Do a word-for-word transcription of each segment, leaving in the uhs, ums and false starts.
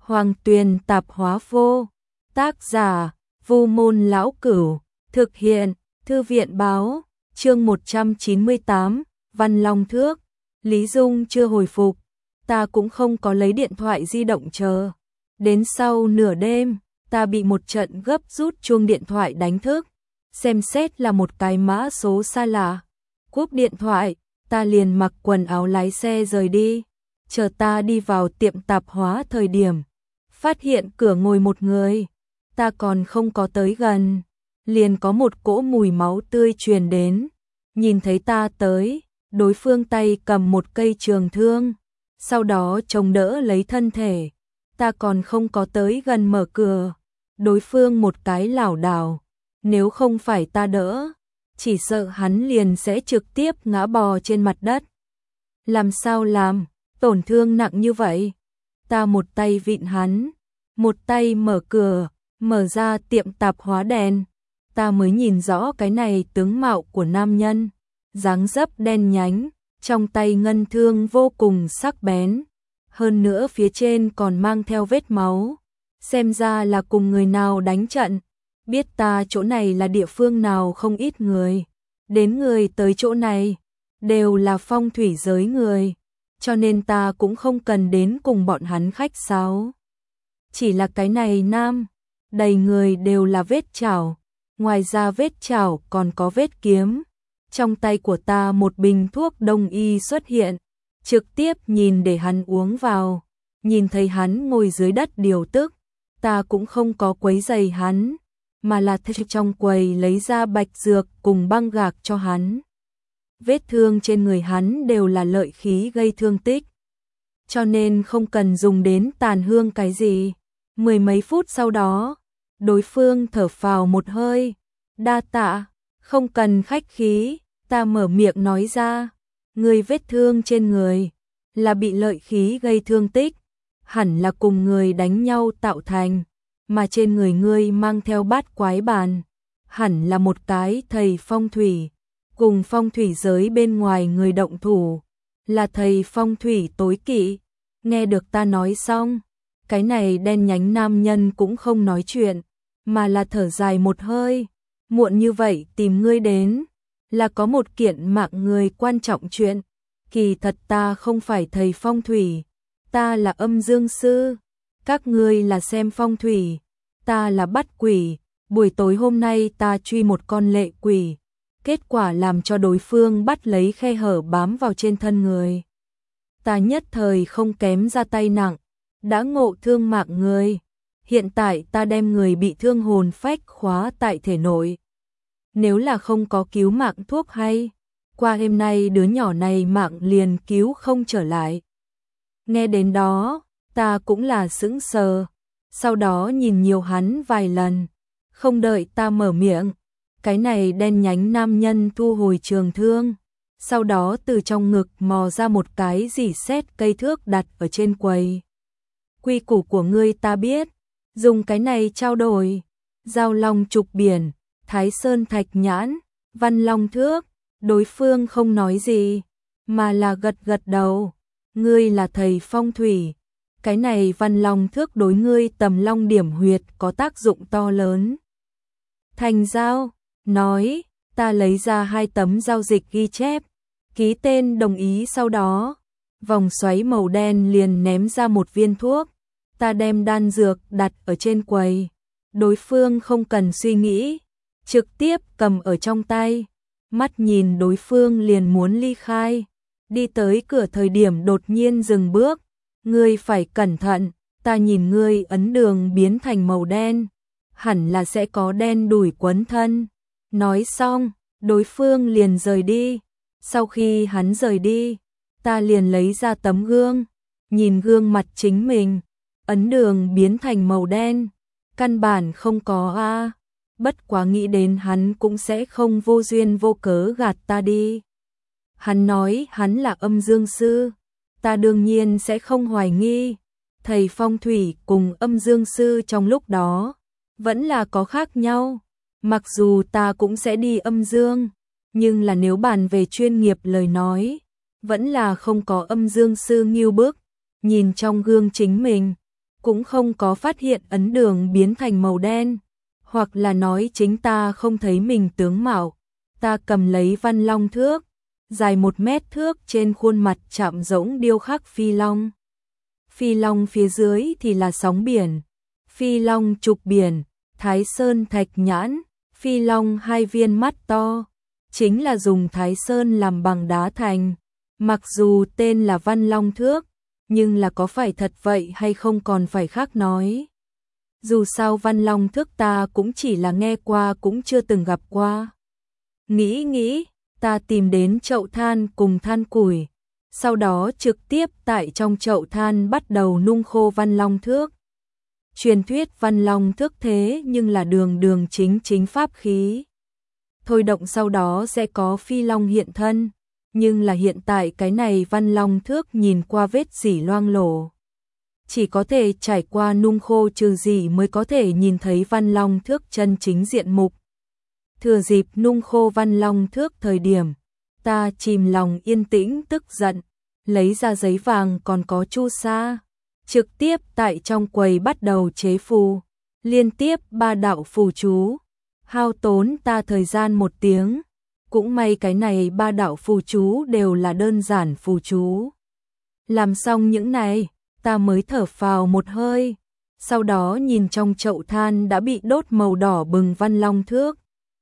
Hoàng Tuyền Tạp Hóa Vô. Tác giả: Vu Môn Lão Cửu. Thực hiện: Thư viện Báo. Chương một trăm chín mươi tám, Văn Long Thước. Lý Dung chưa hồi phục, ta cũng không có lấy điện thoại di động chờ. Đến sau nửa đêm, ta bị một trận gấp rút chuông điện thoại đánh thức. Xem xét là một cái mã số xa lạ. Cúp điện thoại, ta liền mặc quần áo lái xe rời đi. Chờ ta đi vào tiệm tạp hóa thời điểm, phát hiện cửa ngồi một người. Ta còn không có tới gần, liền có một cỗ mùi máu tươi truyền đến. Nhìn thấy ta tới, đối phương tay cầm một cây trường thương, sau đó chống đỡ lấy thân thể. Ta còn không có tới gần mở cửa, đối phương một cái lảo đảo, nếu không phải ta đỡ, chỉ sợ hắn liền sẽ trực tiếp ngã bò trên mặt đất. Làm sao làm, tổn thương nặng như vậy? Ta một tay vịn hắn, một tay mở cửa, mở ra tiệm tạp hóa đèn. Ta mới nhìn rõ cái này tướng mạo của nam nhân, dáng dấp đen nhánh, trong tay ngân thương vô cùng sắc bén, hơn nữa phía trên còn mang theo vết máu, xem ra là cùng người nào đánh trận. Biết ta chỗ này là địa phương nào không ít người, đến người tới chỗ này đều là phong thủy giới người, cho nên ta cũng không cần đến cùng bọn hắn khách sáo. Chỉ là cái này nam, đầy người đều là vết chảo, ngoài ra vết chảo còn có vết kiếm. Trong tay của ta một bình thuốc đông y xuất hiện, trực tiếp nhìn để hắn uống vào. Nhìn thấy hắn ngồi dưới đất điều tức, ta cũng không có quấy rầy hắn, mà là theo trong quầy lấy ra bạch dược cùng băng gạc cho hắn. Vết thương trên người hắn đều là lợi khí gây thương tích, cho nên không cần dùng đến tàn hương cái gì. Mười mấy phút sau đó, đối phương thở phào một hơi, đa tạ, không cần khách khí. Ta mở miệng nói ra, người vết thương trên người là bị lợi khí gây thương tích, hẳn là cùng người đánh nhau tạo thành, mà trên người ngươi mang theo bát quái bàn, hẳn là một cái thầy phong thủy, cùng phong thủy giới bên ngoài người động thủ, là thầy phong thủy tối kỵ. Nghe được ta nói xong, cái này đen nhánh nam nhân cũng không nói chuyện, mà là thở dài một hơi. Muộn như vậy tìm ngươi đến, là có một kiện mạng người quan trọng chuyện. Kỳ thật ta không phải thầy phong thủy, ta là âm dương sư. Các ngươi là xem phong thủy, ta là bắt quỷ. Buổi tối hôm nay ta truy một con lệ quỷ, kết quả làm cho đối phương bắt lấy khe hở bám vào trên thân người. Ta nhất thời không kém ra tay nặng, đã ngộ thương mạng người. Hiện tại ta đem người bị thương hồn phách khóa tại thể nội. Nếu là không có cứu mạng thuốc hay, qua đêm nay đứa nhỏ này mạng liền cứu không trở lại. Nghe đến đó, ta cũng là sững sờ, sau đó nhìn nhiều hắn vài lần, không đợi ta mở miệng, cái này đen nhánh nam nhân thu hồi trường thương, sau đó từ trong ngực mò ra một cái dỉ sét cây thước đặt ở trên quầy. Quy củ của ngươi ta biết, dùng cái này trao đổi, giao long trục biển, Thái Sơn thạch nhãn, Văn Long thước. Đối phương không nói gì, mà là gật gật đầu. Ngươi là thầy phong thủy, cái này Văn Long thước đối ngươi tầm long điểm huyệt có tác dụng to lớn. Thành giao, nói, ta lấy ra hai tấm giao dịch ghi chép, ký tên đồng ý. Sau đó, vòng xoáy màu đen liền ném ra một viên thuốc. Ta đem đan dược đặt ở trên quầy, đối phương không cần suy nghĩ, trực tiếp cầm ở trong tay, mắt nhìn đối phương liền muốn ly khai. Đi tới cửa thời điểm đột nhiên dừng bước. Ngươi phải cẩn thận, ta nhìn ngươi ấn đường biến thành màu đen, hẳn là sẽ có đen đủi quấn thân. Nói xong, đối phương liền rời đi. Sau khi hắn rời đi, ta liền lấy ra tấm gương, nhìn gương mặt chính mình, ấn đường biến thành màu đen, căn bản không có a. Bất quá nghĩ đến hắn cũng sẽ không vô duyên vô cớ gạt ta đi. Hắn nói hắn là âm dương sư, ta đương nhiên sẽ không hoài nghi. Thầy phong thủy cùng âm dương sư trong lúc đó vẫn là có khác nhau. Mặc dù ta cũng sẽ đi âm dương, nhưng là nếu bàn về chuyên nghiệp lời nói, vẫn là không có âm dương sư nghiêu bức. Nhìn trong gương chính mình, cũng không có phát hiện ấn đường biến thành màu đen, hoặc là nói chính ta không thấy mình tướng mạo. Ta cầm lấy văn long thước, dài một mét thước, trên khuôn mặt chạm rỗng điêu khắc phi long. Phi long phía dưới thì là sóng biển, phi long trục biển, Thái Sơn thạch nhãn, phi long hai viên mắt to, chính là dùng Thái Sơn làm bằng đá thành. Mặc dù tên là văn long thước, nhưng là có phải thật vậy hay không còn phải khác nói. Dù sao văn long thước ta cũng chỉ là nghe qua, cũng chưa từng gặp qua. Nghĩ nghĩ, ta tìm đến chậu than cùng than củi, sau đó trực tiếp tại trong chậu than bắt đầu nung khô văn long thước. Truyền thuyết văn long thước thế nhưng là đường đường chính chính pháp khí. Thôi động sau đó sẽ có phi long hiện thân, nhưng là hiện tại cái này văn long thước nhìn qua vết rỉ loang lổ. Chỉ có thể trải qua nung khô trừ rỉ mới có thể nhìn thấy văn long thước chân chính diện mục. Thừa dịp nung khô văn long thước thời điểm, ta chìm lòng yên tĩnh tức giận, lấy ra giấy vàng còn có chu sa, trực tiếp tại trong quầy bắt đầu chế phù, liên tiếp ba đạo phù chú, hao tốn ta thời gian một tiếng. Cũng may cái này ba đạo phù chú đều là đơn giản phù chú. Làm xong những này, ta mới thở phào một hơi, sau đó nhìn trong chậu than đã bị đốt màu đỏ bừng văn long thước.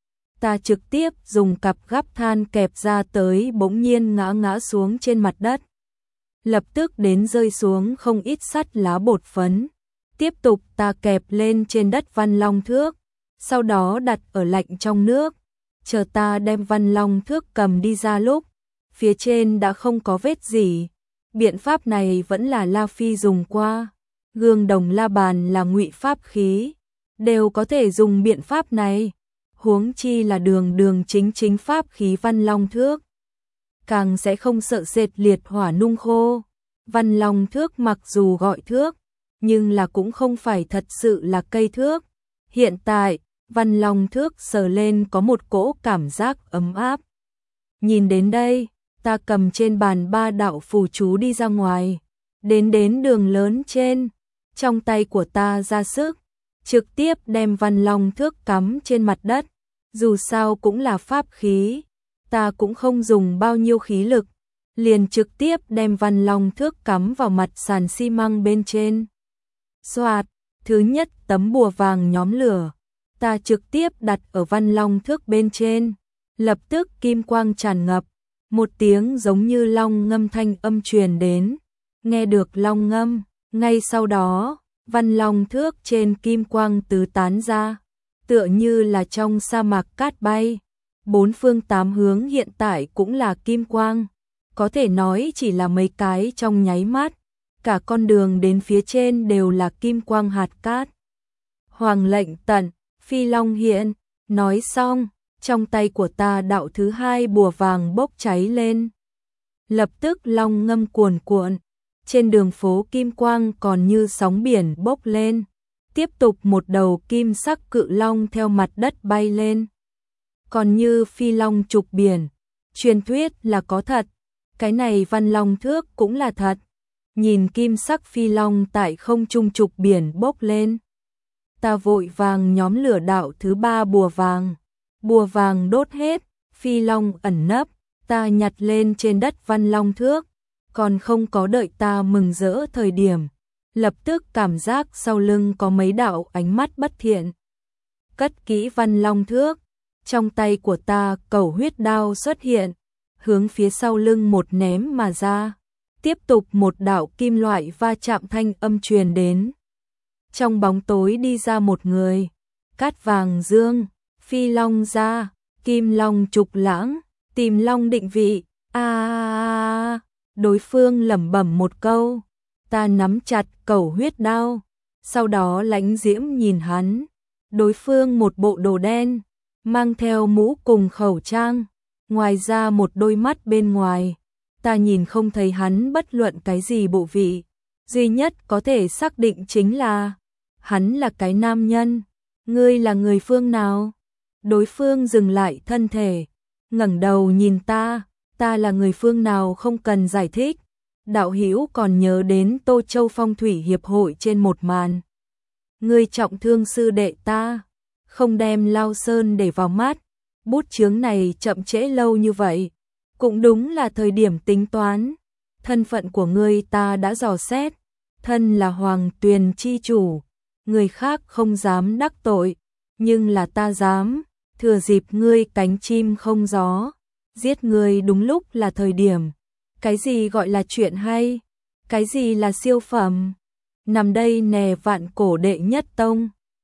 Ta trực tiếp dùng cặp gắp than kẹp ra tới, bỗng nhiên ngã ngã xuống trên mặt đất. Lập tức đến rơi xuống không ít sắt lá bột phấn. Tiếp tục ta kẹp lên trên đất văn long thước, sau đó đặt ở lạnh trong nước. Chờ ta đem văn long thước cầm đi ra lúc, phía trên đã không có vết gì. Biện pháp này vẫn là La Phi dùng qua. Gương đồng la bàn là ngụy pháp khí, đều có thể dùng biện pháp này. Huống chi là đường đường chính chính pháp khí văn long thước, càng sẽ không sợ sệt liệt hỏa nung khô. Văn long thước mặc dù gọi thước, nhưng là cũng không phải thật sự là cây thước. Hiện tại, văn long thước sờ lên có một cỗ cảm giác ấm áp. Nhìn đến đây, ta cầm trên bàn ba đạo phù chú đi ra ngoài, đến đến đường lớn trên, trong tay của ta ra sức, trực tiếp đem văn long thước cắm trên mặt đất. Dù sao cũng là pháp khí, ta cũng không dùng bao nhiêu khí lực, liền trực tiếp đem văn long thước cắm vào mặt sàn xi măng bên trên. Xoạt, thứ nhất tấm bùa vàng nhóm lửa, ta trực tiếp đặt ở văn long thước bên trên, lập tức kim quang tràn ngập, một tiếng giống như long ngâm thanh âm truyền đến. Nghe được long ngâm, ngay sau đó, văn long thước trên kim quang tứ tán ra, tựa như là trong sa mạc cát bay. Bốn phương tám hướng hiện tại cũng là kim quang, có thể nói chỉ là mấy cái trong nháy mắt, cả con đường đến phía trên đều là kim quang hạt cát. Hoàng lệnh tận, phi long hiện. Nói xong, trong tay của ta đạo thứ hai bùa vàng bốc cháy lên. Lập tức long ngâm cuồn cuộn, trên đường phố kim quang còn như sóng biển bốc lên. Tiếp tục một đầu kim sắc cự long theo mặt đất bay lên. Còn như phi long trục biển, truyền thuyết là có thật, cái này văn long thước cũng là thật. Nhìn kim sắc phi long tại không trung trục biển bốc lên, ta vội vàng nhóm lửa đạo thứ ba bùa vàng. Bùa vàng đốt hết, phi long ẩn nấp, ta nhặt lên trên đất văn long thước, còn không có đợi ta mừng rỡ thời điểm, lập tức cảm giác sau lưng có mấy đạo ánh mắt bất thiện. Cất kỹ văn long thước, trong tay của ta cẩu huyết đao xuất hiện, hướng phía sau lưng một ném mà ra. Tiếp tục một đạo kim loại va chạm thanh âm truyền đến. Trong bóng tối đi ra một người, cát vàng dương, phi long ra, kim long trục lãng, tìm long định vị. A à, đối phương lẩm bẩm một câu, ta nắm chặt cẩu huyết đao, sau đó lãnh diễm nhìn hắn. Đối phương một bộ đồ đen, mang theo mũ cùng khẩu trang, ngoài ra một đôi mắt bên ngoài, ta nhìn không thấy hắn bất luận cái gì bộ vị, duy nhất có thể xác định chính là hắn là cái nam nhân. Ngươi là người phương nào? Đối phương dừng lại thân thể, ngẩng đầu nhìn ta, ta là người phương nào không cần giải thích. đạo hữu còn nhớ đến Tô Châu Phong Thủy Hiệp hội trên một màn. Ngươi trọng thương sư đệ ta, không đem Lao Sơn để vào mắt, bút chướng này chậm trễ lâu như vậy, cũng đúng là thời điểm tính toán. Thân phận của ngươi ta đã dò xét, thân là Hoàng Tuyền chi chủ, người khác không dám đắc tội, nhưng là ta dám, thừa dịp ngươi cánh chim không gió, giết ngươi đúng lúc là thời điểm. Cái gì gọi là chuyện hay? Cái gì là siêu phẩm? Nằm đây nè vạn cổ đệ nhất tông.